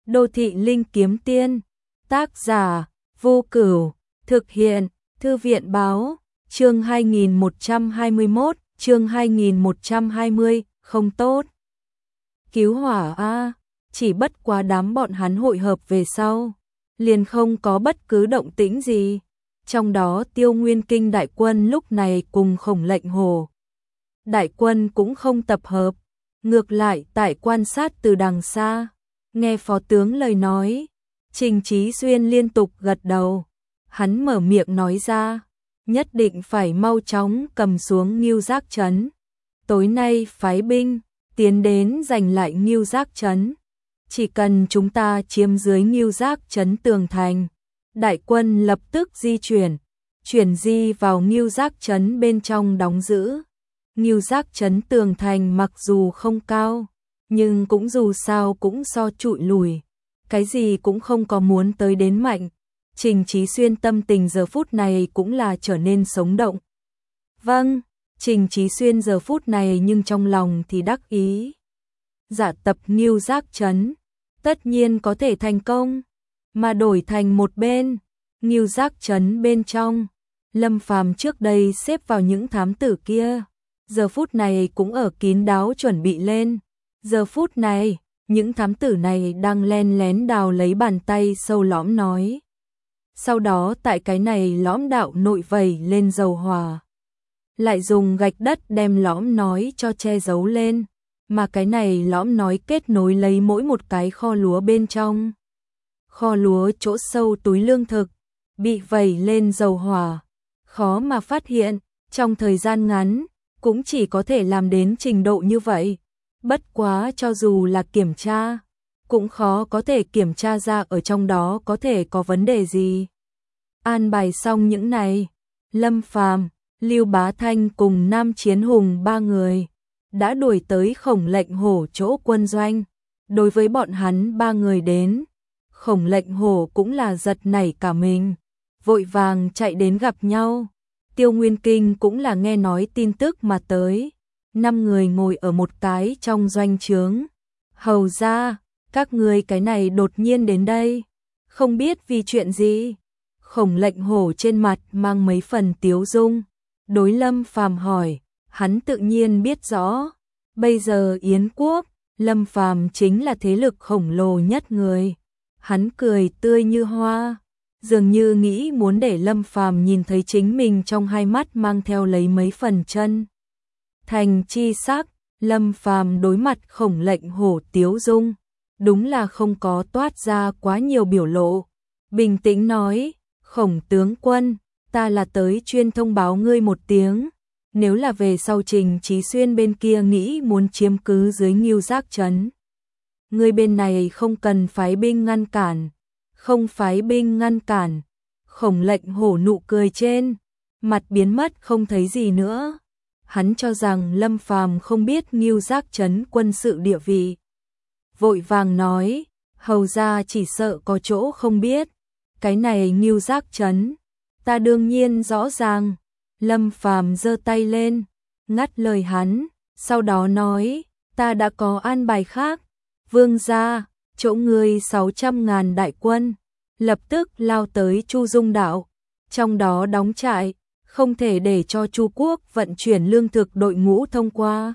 Đô thị linh kiếm tiên, tác giả, Vô Cửu, thực hiện, Thư viện báo, chương 2121, chương 2120, không tốt. Cứu hỏa a, chỉ bất quá đám bọn hắn hội hợp về sau, liền không có bất cứ động tĩnh gì. Trong đó Tiêu Nguyên Kinh đại quân lúc này cùng Khổng Lệnh Hồ đại quân cũng không tập hợp, ngược lại tại quan sát từ đằng xa. Nghe phó tướng lời nói, Trình Chí Xuyên liên tục gật đầu. Hắn mở miệng nói ra, nhất định phải mau chóng cầm xuống Ngưu Giác trấn. Tối nay phái binh tiến đến giành lại Ngưu Giác trấn. Chỉ cần chúng ta chiếm dưới Ngưu Giác trấn tường thành, đại quân lập tức chuyển di vào Ngưu Giác trấn bên trong đóng giữ. Ngưu Giác trấn tường thành mặc dù không cao, nhưng cũng dù sao cũng so trụi lùi, cái gì cũng không có muốn tới đến mạnh. Trình Chí Xuyên tâm tình giờ phút này cũng là trở nên sống động. Vâng, Trình Chí Xuyên giờ phút này nhưng trong lòng thì đắc ý. Dạ tập Ngưu Giác trấn, tất nhiên có thể thành công, mà đổi thành một bên, Ngưu Giác trấn bên trong, Lâm Phàm trước đây xếp vào những thám tử kia, giờ phút này cũng ở kín đáo chuẩn bị lên. Giờ phút này, những thám tử này đang len lén đào lấy bàn tay sâu lõm nói. Sau đó tại cái này lõm đạo nội vẩy lên dầu hỏa, lại dùng gạch đất đem lõm nói cho che giấu lên, mà cái này lõm nói kết nối lấy mỗi một cái kho lúa bên trong. Kho lúa chỗ sâu túi lương thực, bị vẩy lên dầu hỏa, khó mà phát hiện, trong thời gian ngắn, cũng chỉ có thể làm đến trình độ như vậy. Bất quá cho dù là kiểm tra, cũng khó có thể kiểm tra ra ở trong đó có thể có vấn đề gì. An bài xong những này, Lâm Phàm, Lưu Bá Thanh cùng Nam Chiến Hùng ba người đã đuổi tới Khổng Lệnh Hổ chỗ quân doanh. Đối với bọn hắn ba người đến, Khổng Lệnh Hổ cũng là giật nảy cả mình, vội vàng chạy đến gặp nhau. Tiêu Nguyên Kinh cũng là nghe nói tin tức mà tới. 5 người ngồi ở một cái trong doanh trướng. Hầu ra, các người cái này đột nhiên đến đây, không biết vì chuyện gì. Khổng Lệnh Hổ trên mặt mang mấy phần tiếu dung, đối Lâm Phàm hỏi, hắn tự nhiên biết rõ, bây giờ Yến quốc, Lâm Phàm chính là thế lực khổng lồ nhất người. Hắn cười tươi như hoa, dường như nghĩ muốn để Lâm Phàm nhìn thấy chính mình trong hai mắt mang theo lấy mấy phần chân thành chi sắc. Lâm Phàm đối mặt Khổng Lệnh Hổ tiếu dung, đúng là không có toát ra quá nhiều biểu lộ, bình tĩnh nói, Khổng tướng quân, ta là tới chuyên thông báo ngươi một tiếng, nếu là về sau Trình Chí Xuyên bên kia nghĩ muốn chiếm cứ dưới Ngưu Giác trấn, ngươi bên này không cần phái binh ngăn cản. Không phái binh ngăn cản. Khổng Lệnh Hổ nụ cười trên mặt biến mất không thấy gì nữa. Hắn cho rằng Lâm Phàm không biết Ngưu Giác trấn quân sự địa vị, vội vàng nói, hầu ra chỉ sợ có chỗ không biết. Cái này Ngưu Giác trấn, ta đương nhiên rõ ràng. Lâm Phàm giơ tay lên, ngắt lời hắn, sau đó nói, ta đã có an bài khác. Vương gia, chỗ ngươi 600.000 đại quân, lập tức lao tới Chu Dung Đạo, trong đó đóng trại, không thể để cho Chu quốc vận chuyển lương thực đội ngũ thông qua.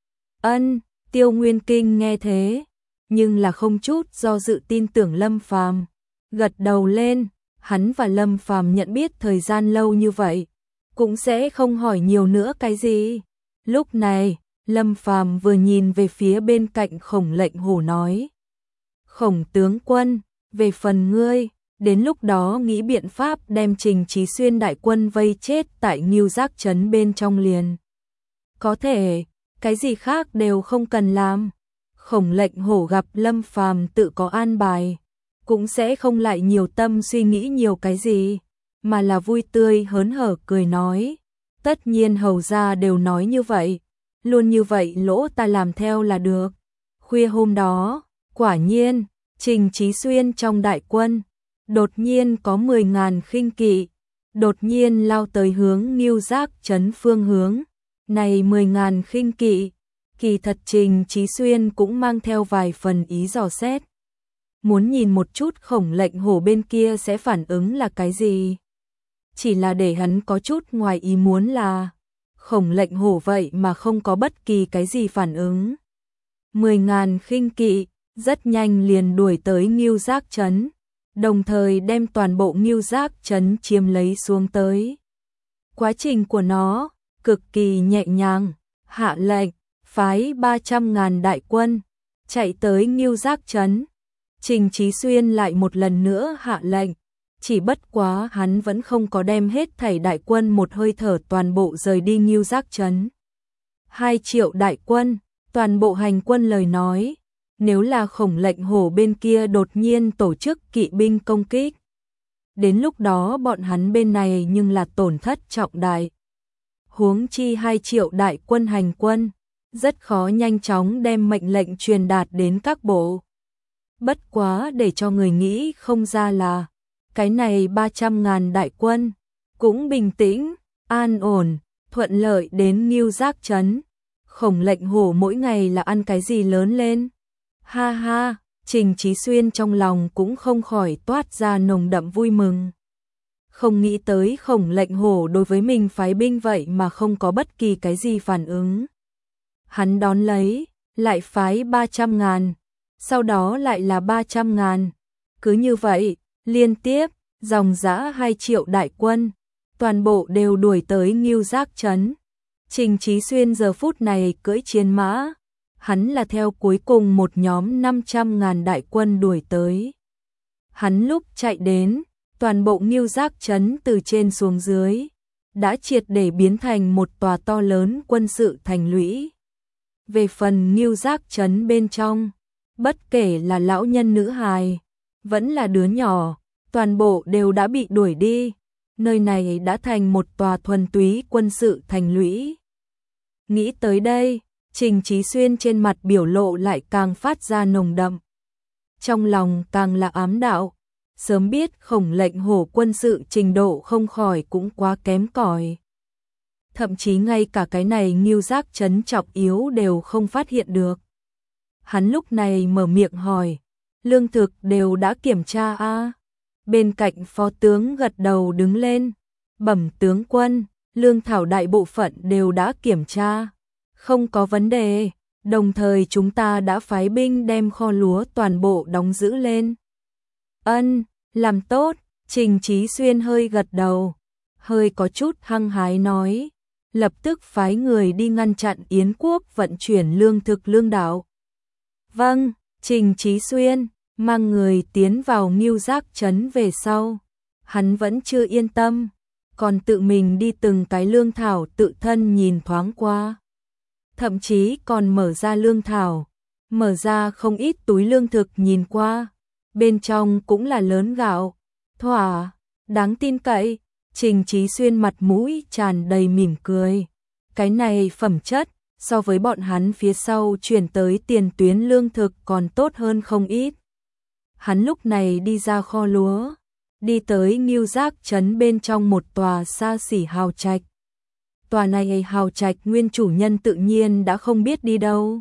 Ân, Tiêu Nguyên Kinh nghe thế, nhưng là không chút do dự tin tưởng Lâm Phàm, gật đầu lên. Hắn và Lâm Phàm nhận biết thời gian lâu như vậy, cũng sẽ không hỏi nhiều nữa cái gì. Lúc này, Lâm Phàm vừa nhìn về phía bên cạnh Khổng Lệnh Hổ nói, Khổng tướng quân, về phần ngươi, đến lúc đó nghĩ biện pháp đem Trình Chí Xuyên đại quân vây chết tại Ngưu Giác trấn bên trong liền. Có thể, cái gì khác đều không cần làm. Khổng Lệnh Hổ gặp Lâm Phàm tự có an bài, cũng sẽ không lại nhiều tâm suy nghĩ nhiều cái gì, mà là vui tươi hớn hở cười nói, tất nhiên hầu gia đều nói như vậy, luôn như vậy lỗ ta làm theo là được. Khuya hôm đó, quả nhiên, Trình Chí Xuyên trong đại quân, đột nhiên có 10.000 khinh kỵ, đột nhiên lao tới hướng Ngưu Giác trấn phương hướng. Này 10.000 khinh kỵ, kỳ thật Trình Chí Xuyên cũng mang theo vài phần ý dò xét. muốn nhìn một chút Khổng Lệnh Hổ bên kia sẽ phản ứng là cái gì. Chỉ là để hắn có chút ngoài ý muốn là Khổng Lệnh Hổ vậy mà không có bất kỳ cái gì phản ứng. 10.000 khinh kỵ rất nhanh liền đuổi tới Ngưu Giác Trấn, đồng thời đem toàn bộ Ngưu Giác Trấn chiếm lấy xuống tới. Quá trình của nó cực kỳ nhẹ nhàng, hạ lệnh phái 300.000 đại quân chạy tới Ngưu Giác Trấn. Trình Chí Xuyên lại một lần nữa hạ lệnh, chỉ bất quá hắn vẫn không có đem hết thảy đại quân một hơi thở toàn bộ rời đi Ngưu Giác Trấn. 2 triệu đại quân, toàn bộ hành quân lời nói, nếu là Khổng Lệnh Hổ bên kia đột nhiên tổ chức kỵ binh công kích, đến lúc đó bọn hắn bên này nhưng là tổn thất trọng đại. Huống chi 2 triệu đại quân hành quân, rất khó nhanh chóng đem mệnh lệnh truyền đạt đến các bộ. Bất quá để cho người nghĩ không ra là, cái này 300.000 đại quân, cũng bình tĩnh, an ổn, thuận lợi đến Ngưu Giác Trấn. Khổng Lệnh Hổ mỗi ngày là ăn cái gì lớn lên? Ha ha, Trình Chí Xuyên trong lòng cũng không khỏi toát ra nồng đậm vui mừng. Không nghĩ tới Khổng Lệnh Hổ đối với mình phái binh vậy mà không có bất kỳ cái gì phản ứng. Hắn đón lấy, lại phái 300.000, sau đó lại là 300.000. Cứ như vậy, liên tiếp, dòng dã 2 triệu đại quân, toàn bộ đều đuổi tới Ngưu Giác Trấn. Trình Chí Xuyên giờ phút này cưỡi chiến mã, hắn là theo cuối cùng một nhóm 500.000 đại quân đuổi tới. Hắn lúc chạy đến, toàn bộ Ngưu Giác Trấn từ trên xuống dưới, đã triệt để biến thành một tòa to lớn quân sự thành lũy. Về phần Ngưu Giác Trấn bên trong, bất kể là lão nhân nữ hài, vẫn là đứa nhỏ, toàn bộ đều đã bị đuổi đi. Nơi này đã thành một tòa thuần túy quân sự thành lũy. Nghĩ tới đây, Trình Chí Xuyên trên mặt biểu lộ lại càng phát ra nồng đậm. Trong lòng càng là ám đạo, sớm biết Khổng Lệnh Hổ quân sự trình độ không khỏi cũng quá kém cỏi. Thậm chí ngay cả cái này Ngưu Giác Trấn trọng yếu đều không phát hiện được. Hắn lúc này mở miệng hỏi, lương thực đều đã kiểm tra a? Bên cạnh phó tướng gật đầu đứng lên, bẩm tướng quân, lương thảo đại bộ phận đều đã kiểm tra, không có vấn đề, đồng thời chúng ta đã phái binh đem kho lúa toàn bộ đóng giữ lên. Ân, làm tốt, Trình Chí Xuyên hơi gật đầu, hơi có chút hăng hái nói, lập tức phái người đi ngăn chặn Yến quốc vận chuyển lương thực lương đảo. Vâng, Trình Chí Xuyên mang người tiến vào Ngưu Giác Trấn về sau, hắn vẫn chưa yên tâm, còn tự mình đi từng cái lương thảo tự thân nhìn thoáng qua. Thậm chí còn mở ra lương thảo, mở ra không ít túi lương thực nhìn qua, bên trong cũng là lớn gạo, thỏa, đáng tin cậy. Trình Chí Xuyên mặt mũi tràn đầy mỉm cười. Cái này phẩm chất, so với bọn hắn phía sau chuyển tới tiền tuyến lương thực còn tốt hơn không ít. Hắn lúc này đi ra kho lúa, đi tới Ngưu Giác Trấn bên trong một tòa xa xỉ hào trạch. Tòa này hào trạch nguyên chủ nhân tự nhiên đã không biết đi đâu.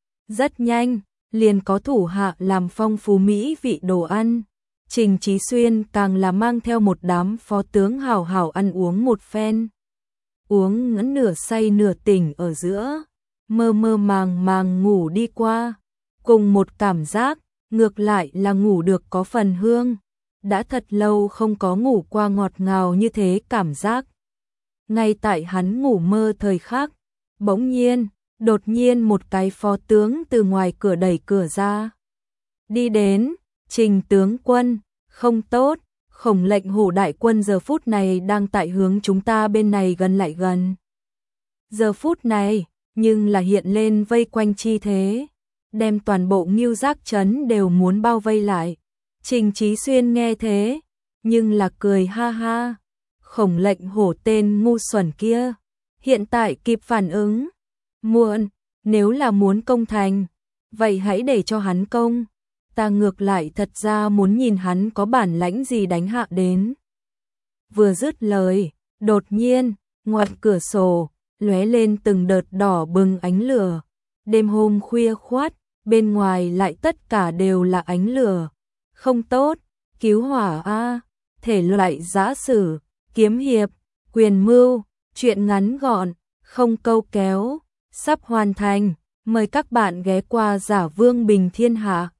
Rất nhanh, liền có thủ hạ làm phong phú mỹ vị đồ ăn. Trình Chí Xuyên càng là mang theo một đám phó tướng hào hào ăn uống một phen. Uống ngẫn nửa say nửa tỉnh ở giữa, mơ mơ màng màng ngủ đi qua. Cùng một cảm giác, ngược lại là ngủ được có phần hương. Đã thật lâu không có ngủ qua ngọt ngào như thế cảm giác. Ngay tại hắn ngủ mơ thời khắc, bỗng nhiên, đột nhiên một cái phó tướng từ ngoài cửa đẩy cửa ra. Đi đến, Trình tướng quân, không tốt, Khổng Lệnh Hổ đại quân giờ phút này đang tại hướng chúng ta bên này gần lại gần. Giờ phút này, nhưng là hiện lên vây quanh chi thế, đem toàn bộ Ngưu Giác Trấn đều muốn bao vây lại. Trình Chí Xuyên nghe thế, nhưng là cười ha ha, Khổng Lệnh Hổ tên ngu xuẩn kia, hiện tại kịp phản ứng. Muộn, nếu là muốn công thành, vậy hãy để cho hắn công. Ta ngược lại thật ra muốn nhìn hắn có bản lãnh gì đánh hạ đến. Vừa dứt lời, đột nhiên, ngoài cửa sổ, lóe lên từng đợt đỏ bừng ánh lửa. Đêm hôm khuya khoắt, bên ngoài lại tất cả đều là ánh lửa, không tốt, cứu hỏa a, thể loại giã sử, kiếm hiệp, quyền mưu, truyện ngắn gọn, không câu kéo, sắp hoàn thành, mời các bạn ghé qua Giả Vương Bình Thiên Hạ.